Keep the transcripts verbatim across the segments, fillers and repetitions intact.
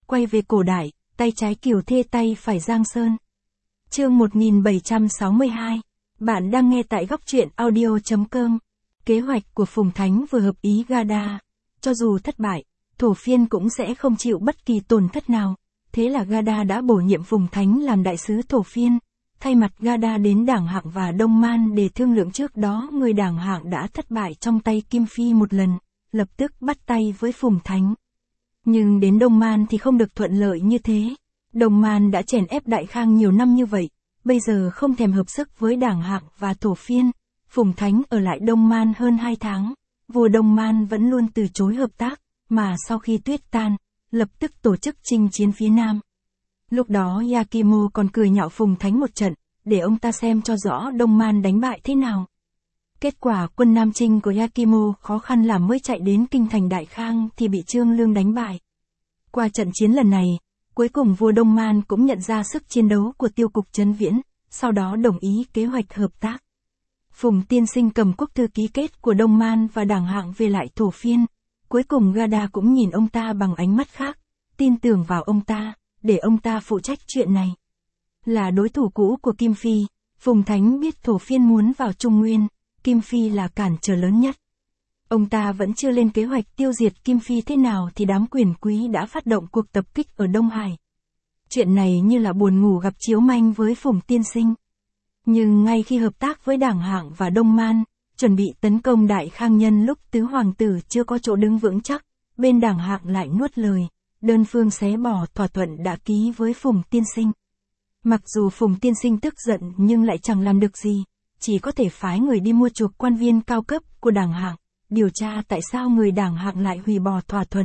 quay về cổ đại, tay trái Kiều Thê tay phải Giang Sơn. Chương một nghìn bảy trăm sáu mươi hai. Bạn đang nghe tại góc truyện audio chấm com. Kế hoạch của Phùng Thánh vừa hợp ý Gada. Cho dù thất bại, Thổ Phiên cũng sẽ không chịu bất kỳ tổn thất nào. Thế là Gada đã bổ nhiệm Phùng Thánh làm đại sứ Thổ Phiên. Thay mặt Gada đến Đảng Hạng và Đông Man để thương lượng. Trước đó người Đảng Hạng đã thất bại trong tay Kim Phi một lần, lập tức bắt tay với Phùng Thánh. Nhưng đến Đông Man thì không được thuận lợi như thế. Đông Man đã chèn ép Đại Khang nhiều năm như vậy, bây giờ không thèm hợp sức với Đảng Hạng và Thổ Phiên. Phùng Thánh ở lại Đông Man hơn hai tháng, vua Đông Man vẫn luôn từ chối hợp tác, mà sau khi tuyết tan, lập tức tổ chức chinh chiến phía Nam. Lúc đó Yakimo còn cười nhạo Phùng Thánh một trận, để ông ta xem cho rõ Đông Man đánh bại thế nào. Kết quả quân Nam Chinh của Yakimo khó khăn lắm mới chạy đến kinh thành Đại Khang thì bị Trương Lương đánh bại. Qua trận chiến lần này, cuối cùng vua Đông Man cũng nhận ra sức chiến đấu của Tiêu Cục Trấn Viễn, sau đó đồng ý kế hoạch hợp tác. Phùng Tiên Sinh cầm quốc thư ký kết của Đông Man và Đảng Hạng về lại Thổ Phiên. Cuối cùng Gada cũng nhìn ông ta bằng ánh mắt khác, tin tưởng vào ông ta, để ông ta phụ trách chuyện này. Là đối thủ cũ của Kim Phi, Phùng Thánh biết Thổ Phiên muốn vào Trung Nguyên, Kim Phi là cản trở lớn nhất. Ông ta vẫn chưa lên kế hoạch tiêu diệt Kim Phi thế nào thì đám quyền quý đã phát động cuộc tập kích ở Đông Hải. Chuyện này như là buồn ngủ gặp chiếu manh với Phùng Tiên Sinh. Nhưng ngay khi hợp tác với Đảng Hạng và Đông Man, chuẩn bị tấn công Đại Khang nhân lúc tứ hoàng tử chưa có chỗ đứng vững chắc, bên Đảng Hạng lại nuốt lời, đơn phương xé bỏ thỏa thuận đã ký với Phùng Tiên Sinh. Mặc dù Phùng Tiên Sinh tức giận nhưng lại chẳng làm được gì, chỉ có thể phái người đi mua chuộc quan viên cao cấp của Đảng Hạng, điều tra tại sao người Đảng Hạng lại hủy bỏ thỏa thuận.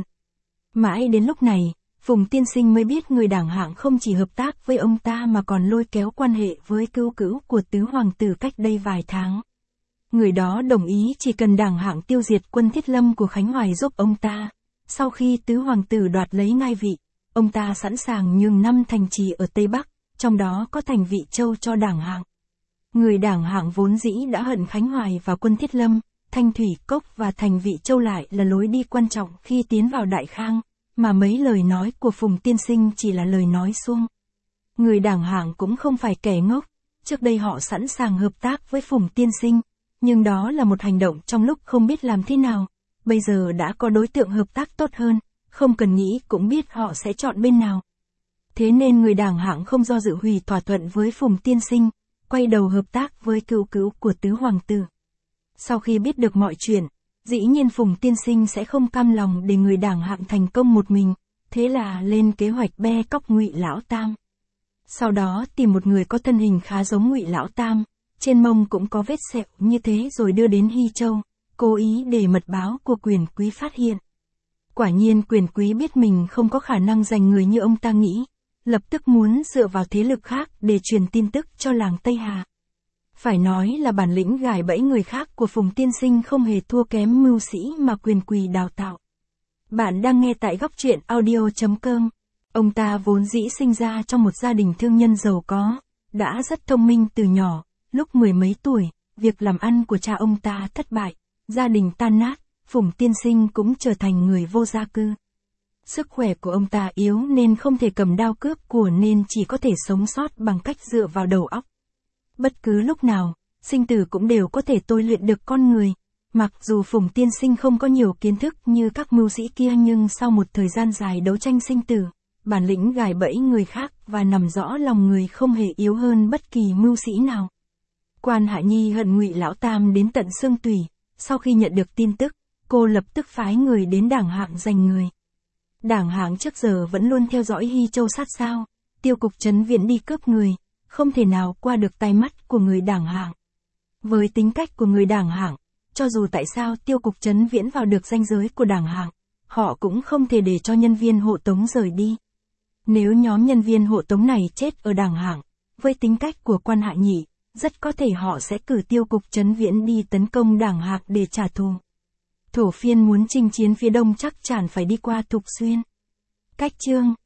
Mãi đến lúc này, Phùng Tiên Sinh mới biết người Đảng Hạng không chỉ hợp tác với ông ta mà còn lôi kéo quan hệ với cữu cữu của tứ hoàng tử cách đây vài tháng. Người đó đồng ý chỉ cần Đảng Hạng tiêu diệt quân Thiết Lâm của Khánh Hoài giúp ông ta. Sau khi tứ hoàng tử đoạt lấy ngai vị, ông ta sẵn sàng nhường năm thành trì ở Tây Bắc, trong đó có thành Vị Châu cho Đảng Hạng. Người Đảng Hạng vốn dĩ đã hận Khánh Hoài và quân Thiết Lâm, Thanh Thủy Cốc và thành Vị Châu lại là lối đi quan trọng khi tiến vào Đại Khang, mà mấy lời nói của Phùng Tiên Sinh chỉ là lời nói suông. Người Đảng Hạng cũng không phải kẻ ngốc, trước đây họ sẵn sàng hợp tác với Phùng Tiên Sinh, nhưng đó là một hành động trong lúc không biết làm thế nào. Bây giờ đã có đối tượng hợp tác tốt hơn, không cần nghĩ cũng biết họ sẽ chọn bên nào. Thế nên người Đảng Hạng không do dự hủy thỏa thuận với Phùng Tiên Sinh, quay đầu hợp tác với cữu cữu của tứ hoàng tử. Sau khi biết được mọi chuyện, dĩ nhiên Phùng Tiên Sinh sẽ không cam lòng để người Đảng Hạng thành công một mình, thế là lên kế hoạch be cóc Ngụy Lão Tam. Sau đó tìm một người có thân hình khá giống Ngụy Lão Tam, trên mông cũng có vết sẹo như thế rồi đưa đến Hy Châu, cố ý để mật báo của quyền quý phát hiện. Quả nhiên quyền quý biết mình không có khả năng giành người như ông ta nghĩ, lập tức muốn dựa vào thế lực khác để truyền tin tức cho làng Tây Hà. Phải nói là bản lĩnh gài bẫy người khác của Phùng Tiên Sinh không hề thua kém mưu sĩ mà quyền quý đào tạo. Bạn đang nghe tại góc truyện audio chấm com. Ông ta vốn dĩ sinh ra trong một gia đình thương nhân giàu có, đã rất thông minh từ nhỏ, lúc mười mấy tuổi, việc làm ăn của cha ông ta thất bại, gia đình tan nát, Phùng Tiên Sinh cũng trở thành người vô gia cư. Sức khỏe của ông ta yếu nên không thể cầm đao cướp của nên chỉ có thể sống sót bằng cách dựa vào đầu óc. Bất cứ lúc nào, sinh tử cũng đều có thể tôi luyện được con người. Mặc dù Phùng Tiên Sinh không có nhiều kiến thức như các mưu sĩ kia nhưng sau một thời gian dài đấu tranh sinh tử, bản lĩnh gài bẫy người khác và nằm rõ lòng người không hề yếu hơn bất kỳ mưu sĩ nào. Quan Hạ Nhi hận Ngụy Lão Tam đến tận xương tủy, sau khi nhận được tin tức, cô lập tức phái người đến Đảng Hạng giành người. Đảng Hạng trước giờ vẫn luôn theo dõi Hy Châu sát sao, Tiêu Cục Trấn Viễn đi cướp người, không thể nào qua được tai mắt của người Đảng Hạng. Với tính cách của người Đảng Hạng, cho dù tại sao Tiêu Cục Trấn Viễn vào được ranh giới của Đảng Hạng, họ cũng không thể để cho nhân viên hộ tống rời đi. Nếu nhóm nhân viên hộ tống này chết ở Đảng Hạng, với tính cách của Quan Hạ Nhị, rất có thể họ sẽ cử Tiêu Cục Trấn Viễn đi tấn công Đảng Hạng để trả thù. Thổ Phiên muốn chinh chiến phía đông chắc chắn phải đi qua Thục Xuyên. Cách chương